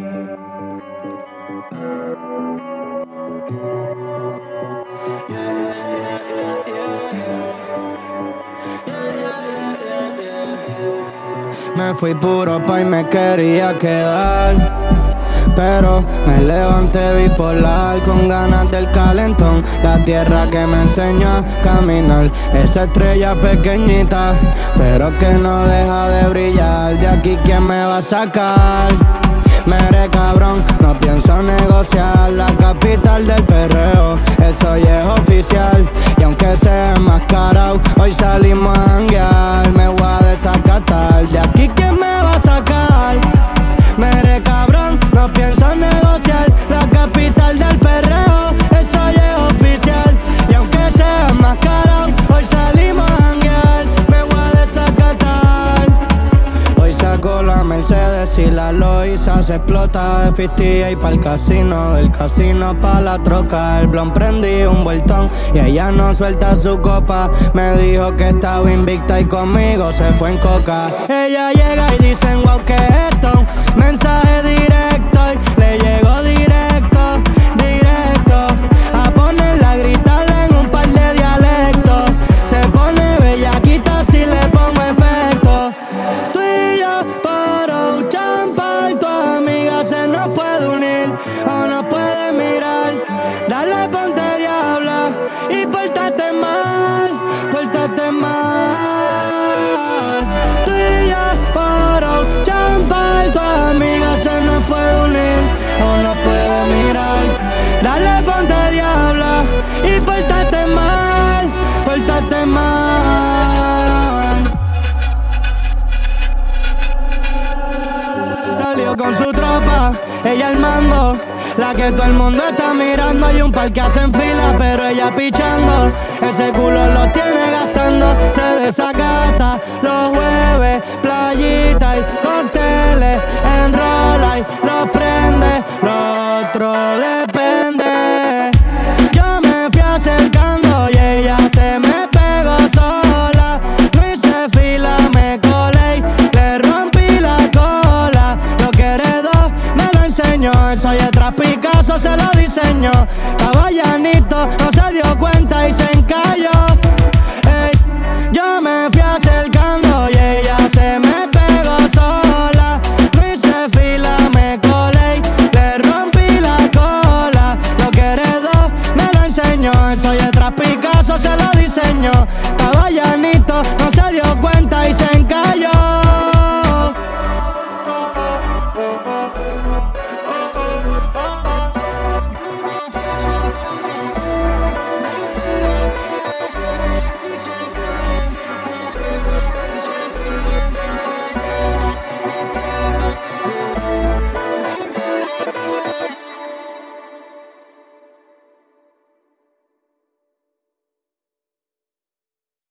Me fui puro pa' y me quería quedar, pero me levanté bipolar con ganas del calentón. La tierra que me enseñó a caminar, esa estrella pequeñita, pero que no deja de brillar. De aquí, ¿quién me va a sacar? Mere cabrón, no pienso negociar. La capital del perreo, eso ya es oficial. Y aunque sea enmascarado, hoy salimos a janguear. Me voy a desacatar, de aquí ¿quién me va a sacar? Mere cabrón, no pienso negociar. La capital del perreo, eso ya es oficial. Y aunque sea enmascarado, hoy salimos a janguear. Me voy a desacatar. Hoy saco la Mercedes y la Loiza se explota de 50 y pa'l casino, del casino pa' la troca. El blon prendí un vueltón y ella no suelta su copa. Me dijo que estaba invicta y conmigo se fue en coca. Ella llega y dicen wow, ¿qué es esto? Mensaje directo y le llegó directo, directo. A ponerla a gritarle en un par de dialectos. Se pone bellaquita si le pongo efecto. Tú y yo por un champán, tu amiga se nos puede unir o nos puede mirar. Dale, ponte diabla y pórtate mal, pórtate mal. Tú y yo por un champán, tu amiga se nos puede unir o nos puede mirar. Dale, ponte diabla y pórtate mal, pórtate mal. Salió con su tropa, ella al mando, la que todo el mundo está mirando. Hay un par que hacen fila, pero ella pichando. Ese culo lo tiene gastando. Se desacata los jueves, playita y cócteles. Enrola y lo prende, lo otro depende. Yo me fui acercando y ella se me pegó sola. No hice fila, me colé y le rompí la cola. Lo que heredó me lo enseñó. Soy detrás Picasso, se lo diseñó. Estaba llanito, no se dio cuenta.